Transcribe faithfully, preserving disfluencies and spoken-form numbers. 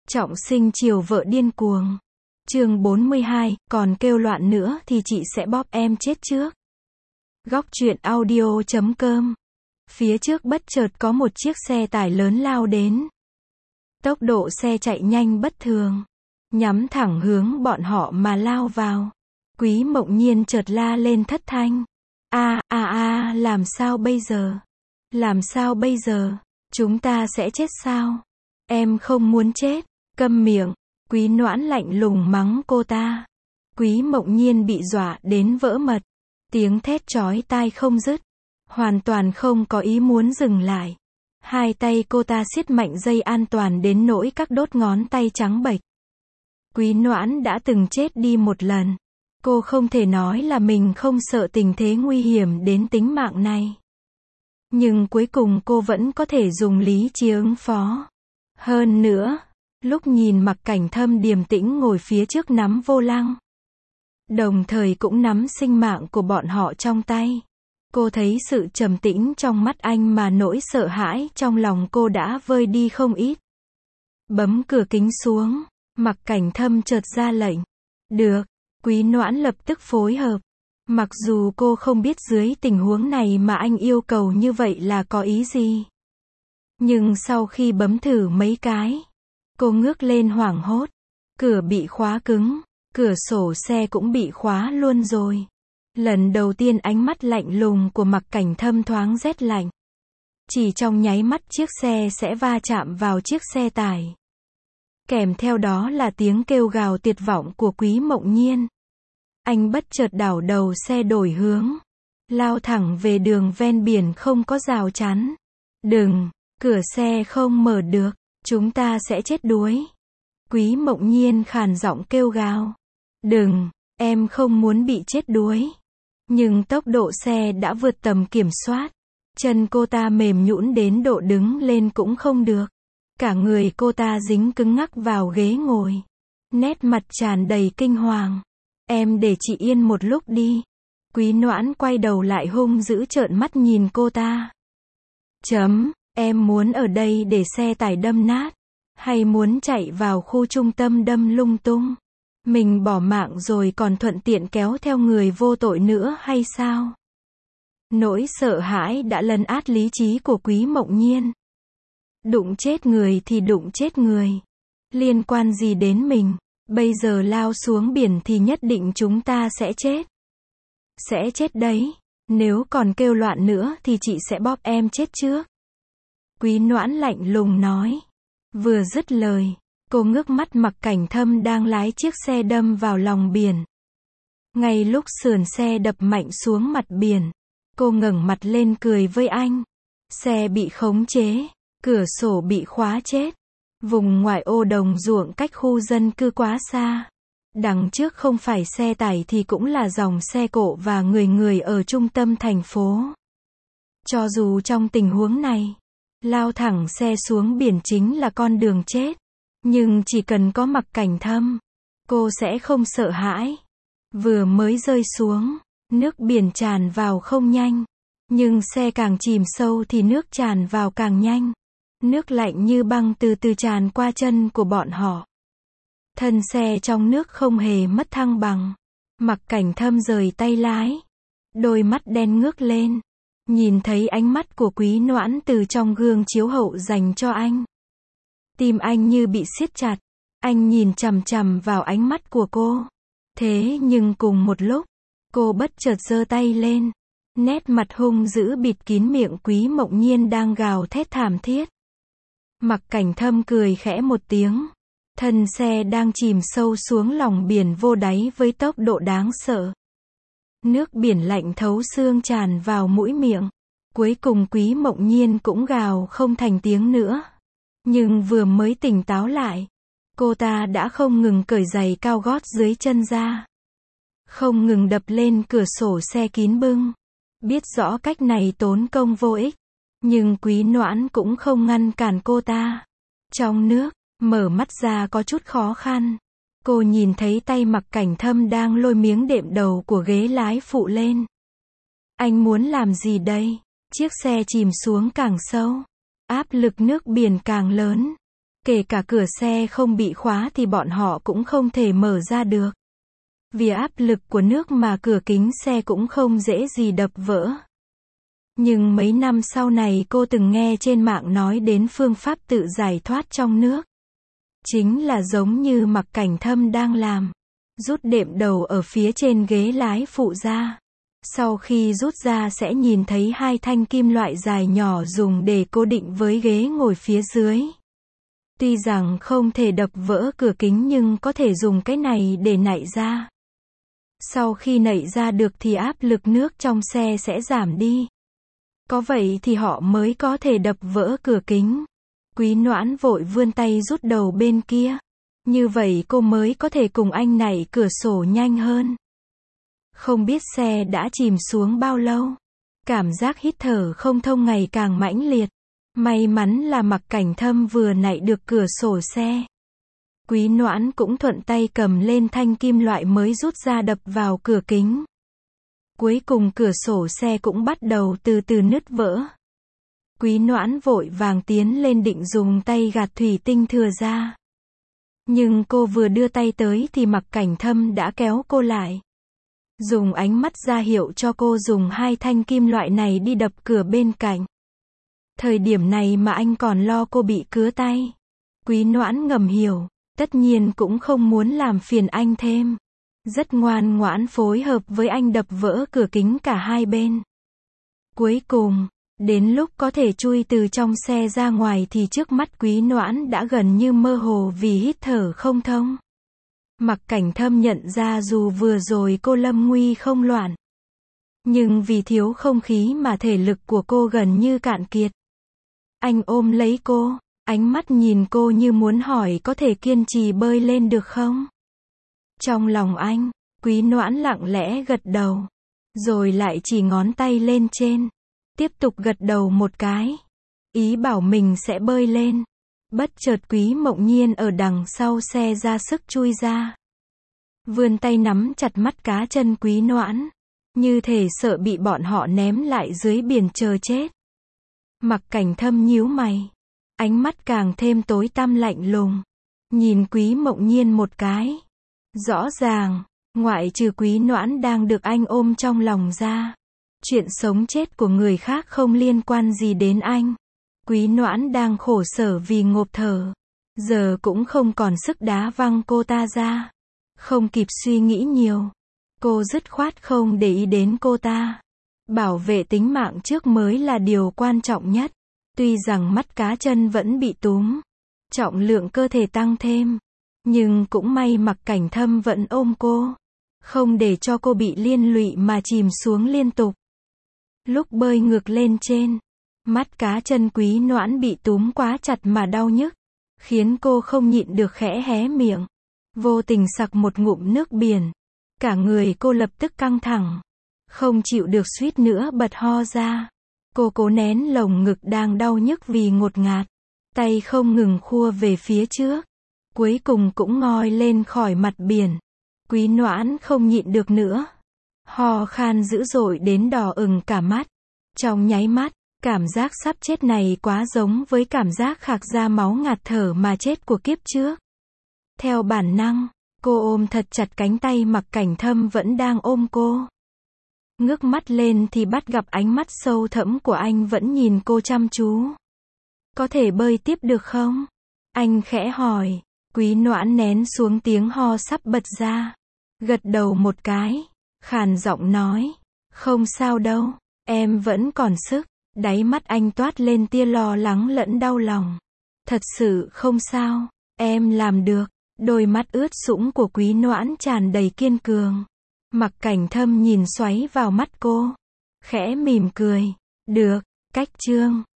Trọng sinh chiều vợ điên cuồng. Chương bốn mươi hai, còn kêu loạn nữa thì chị sẽ bóp em chết trước. Góc truyện audio chấm com. Phía trước bất chợt có một chiếc xe tải lớn lao đến. Tốc độ xe chạy nhanh bất thường, nhắm thẳng hướng bọn họ mà lao vào. Quý Mộng Nhiên chợt la lên thất thanh. A a a, làm sao bây giờ? Làm sao bây giờ? Chúng ta sẽ chết sao? Em không muốn chết. Câm miệng. Quý Noãn lạnh lùng mắng cô ta. Quý Mộng Nhiên bị dọa đến vỡ mật. Tiếng thét chói tai không dứt. Hoàn toàn không có ý muốn dừng lại. Hai tay cô ta siết mạnh dây an toàn đến nỗi các đốt ngón tay trắng bệch. Quý Noãn đã từng chết đi một lần. Cô không thể nói là mình không sợ tình thế nguy hiểm đến tính mạng này. Nhưng cuối cùng cô vẫn có thể dùng lý trí ứng phó. Hơn nữa, lúc nhìn Mặc Cảnh Thâm điềm tĩnh ngồi phía trước nắm vô lăng, đồng thời cũng nắm sinh mạng của bọn họ trong tay, cô thấy sự trầm tĩnh trong mắt anh mà nỗi sợ hãi trong lòng cô đã vơi đi không ít. Bấm cửa kính xuống, Mặc Cảnh Thâm chợt ra lệnh. Được. Quý Noãn lập tức phối hợp. Mặc dù cô không biết dưới tình huống này mà anh yêu cầu như vậy là có ý gì. Nhưng sau khi bấm thử mấy cái, cô ngước lên hoảng hốt. Cửa bị khóa cứng, cửa sổ xe cũng bị khóa luôn rồi. Lần đầu tiên ánh mắt lạnh lùng của Mặc Cảnh Thâm thoáng rét lạnh. Chỉ trong nháy mắt chiếc xe sẽ va chạm vào chiếc xe tải. Kèm theo đó là tiếng kêu gào tuyệt vọng của Quý Mộng Nhiên. Anh bất chợt đảo đầu xe đổi hướng, lao thẳng về đường ven biển không có rào chắn. Đừng, cửa xe không mở được, chúng ta sẽ chết đuối. Quý Mộng Nhiên khàn giọng kêu gào. Đừng, em không muốn bị chết đuối. Nhưng tốc độ xe đã vượt tầm kiểm soát. Chân cô ta mềm nhũn đến độ đứng lên cũng không được. Cả người cô ta dính cứng ngắc vào ghế ngồi. Nét mặt tràn đầy kinh hoàng. Em để chị yên một lúc đi. Quý Noãn quay đầu lại hung dữ trợn mắt nhìn cô ta. Chấm, em muốn ở đây để xe tải đâm nát? Hay muốn chạy vào khu trung tâm đâm lung tung? Mình bỏ mạng rồi còn thuận tiện kéo theo người vô tội nữa hay sao? Nỗi sợ hãi đã lấn át lý trí của Quý Mộng Nhiên. Đụng chết người thì đụng chết người. Liên quan gì đến mình? Bây giờ lao xuống biển thì nhất định chúng ta sẽ chết. Sẽ chết đấy. Nếu còn kêu loạn nữa thì chị sẽ bóp em chết trước. Quý Noãn lạnh lùng nói. Vừa dứt lời, cô ngước mắt Mặc Cảnh Thâm đang lái chiếc xe đâm vào lòng biển. Ngay lúc sườn xe đập mạnh xuống mặt biển, cô ngẩng mặt lên cười với anh. Xe bị khống chế, cửa sổ bị khóa chết. Vùng ngoại ô đồng ruộng cách khu dân cư quá xa. Đằng trước không phải xe tải thì cũng là dòng xe cộ và người người ở trung tâm thành phố. Cho dù trong tình huống này, lao thẳng xe xuống biển chính là con đường chết. Nhưng chỉ cần có Mặc Cảnh Thâm, cô sẽ không sợ hãi. Vừa mới rơi xuống, nước biển tràn vào không nhanh. Nhưng xe càng chìm sâu thì nước tràn vào càng nhanh. Nước lạnh như băng từ từ tràn qua chân của bọn họ. Thân xe trong nước không hề mất thăng bằng. Mặc Cảnh Thâm rời tay lái. Đôi mắt đen ngước lên. Nhìn thấy ánh mắt của Quý Noãn từ trong gương chiếu hậu dành cho anh. Tim anh như bị siết chặt. Anh nhìn chằm chằm vào ánh mắt của cô. Thế nhưng cùng một lúc, cô bất chợt giơ tay lên. Nét mặt hung dữ bịt kín miệng Quý Mộng Nhiên đang gào thét thảm thiết. Mặc Cảnh Thâm cười khẽ một tiếng. Thân xe đang chìm sâu xuống lòng biển vô đáy với tốc độ đáng sợ. Nước biển lạnh thấu xương tràn vào mũi miệng. Cuối cùng Quý Mộng Nhiên cũng gào không thành tiếng nữa. Nhưng vừa mới tỉnh táo lại, cô ta đã không ngừng cởi giày cao gót dưới chân ra. Không ngừng đập lên cửa sổ xe kín bưng. Biết rõ cách này tốn công vô ích. Nhưng Quý Noãn cũng không ngăn cản cô ta. Trong nước, mở mắt ra có chút khó khăn. Cô nhìn thấy tay Mặc Cảnh Thâm đang lôi miếng đệm đầu của ghế lái phụ lên. Anh muốn làm gì đây? Chiếc xe chìm xuống càng sâu. Áp lực nước biển càng lớn. Kể cả cửa xe không bị khóa thì bọn họ cũng không thể mở ra được. Vì áp lực của nước mà cửa kính xe cũng không dễ gì đập vỡ. Nhưng mấy năm sau này cô từng nghe trên mạng nói đến phương pháp tự giải thoát trong nước. Chính là giống như Mạc Cảnh Thâm đang làm. Rút đệm đầu ở phía trên ghế lái phụ ra. Sau khi rút ra sẽ nhìn thấy hai thanh kim loại dài nhỏ dùng để cố định với ghế ngồi phía dưới. Tuy rằng không thể đập vỡ cửa kính nhưng có thể dùng cái này để nạy ra. Sau khi nạy ra được thì áp lực nước trong xe sẽ giảm đi. Có vậy thì họ mới có thể đập vỡ cửa kính. Quý Noãn vội vươn tay rút đầu bên kia. Như vậy cô mới có thể cùng anh nạy cửa sổ nhanh hơn. Không biết xe đã chìm xuống bao lâu. Cảm giác hít thở không thông ngày càng mãnh liệt. May mắn là Mạc Cảnh Thâm vừa nạy được cửa sổ xe. Quý Noãn cũng thuận tay cầm lên thanh kim loại mới rút ra đập vào cửa kính. Cuối cùng cửa sổ xe cũng bắt đầu từ từ nứt vỡ. Quý Noãn vội vàng tiến lên định dùng tay gạt thủy tinh thừa ra. Nhưng cô vừa đưa tay tới thì Mạc Cảnh Thâm đã kéo cô lại. Dùng ánh mắt ra hiệu cho cô dùng hai thanh kim loại này đi đập cửa bên cạnh. Thời điểm này mà anh còn lo cô bị cứa tay. Quý Noãn ngầm hiểu, tất nhiên cũng không muốn làm phiền anh thêm. Rất ngoan ngoãn phối hợp với anh đập vỡ cửa kính cả hai bên. Cuối cùng, đến lúc có thể chui từ trong xe ra ngoài thì trước mắt Quý Noãn đã gần như mơ hồ vì hít thở không thông. Mạc Cảnh Thâm nhận ra dù vừa rồi cô lâm nguy không loạn. Nhưng vì thiếu không khí mà thể lực của cô gần như cạn kiệt. Anh ôm lấy cô, ánh mắt nhìn cô như muốn hỏi có thể kiên trì bơi lên được không? Trong lòng anh, Quý Noãn lặng lẽ gật đầu. Rồi lại chỉ ngón tay lên trên. Tiếp tục gật đầu một cái. Ý bảo mình sẽ bơi lên. Bất chợt Quý Mộng Nhiên ở đằng sau xe ra sức chui ra. Vươn tay nắm chặt mắt cá chân Quý Noãn. Như thể sợ bị bọn họ ném lại dưới biển chờ chết. Mạc Cảnh Thâm nhíu mày. Ánh mắt càng thêm tối tăm lạnh lùng. Nhìn Quý Mộng Nhiên một cái. Rõ ràng, ngoại trừ Quý Noãn đang được anh ôm trong lòng ra. Chuyện sống chết của người khác không liên quan gì đến anh. Quý Noãn đang khổ sở vì ngộp thở. Giờ cũng không còn sức đá văng cô ta ra. Không kịp suy nghĩ nhiều. Cô dứt khoát không để ý đến cô ta. Bảo vệ tính mạng trước mới là điều quan trọng nhất. Tuy rằng mắt cá chân vẫn bị túm. Trọng lượng cơ thể tăng thêm. Nhưng cũng may Mạc Cảnh Thâm vẫn ôm cô. Không để cho cô bị liên lụy mà chìm xuống liên tục. Lúc bơi ngược lên trên. Mắt cá chân Quý Noãn bị túm quá chặt mà đau nhức. Khiến cô không nhịn được khẽ hé miệng. Vô tình sặc một ngụm nước biển. Cả người cô lập tức căng thẳng. Không chịu được suýt nữa bật ho ra. Cô cố nén lồng ngực đang đau nhức vì ngột ngạt. Tay không ngừng khua về phía trước. Cuối cùng cũng ngoi lên khỏi mặt biển. Quý Noãn không nhịn được nữa. Ho khan dữ dội đến đỏ ửng cả mắt. Trong nháy mắt, cảm giác sắp chết này quá giống với cảm giác khạc ra máu ngạt thở mà chết của kiếp trước. Theo bản năng, cô ôm thật chặt cánh tay Mạc Cảnh Thâm vẫn đang ôm cô. Ngước mắt lên thì bắt gặp ánh mắt sâu thẫm của anh vẫn nhìn cô chăm chú. Có thể bơi tiếp được không? Anh khẽ hỏi. Quý Noãn nén xuống tiếng ho sắp bật ra. Gật đầu một cái. Khàn giọng nói. Không sao đâu, em vẫn còn sức. Đáy mắt anh toát lên tia lo lắng lẫn đau lòng. Thật sự không sao, em làm được. Đôi mắt ướt sũng của Quý Noãn tràn đầy kiên cường. Mạc Cảnh Thâm nhìn xoáy vào mắt cô. Khẽ mỉm cười. Được, cách chương.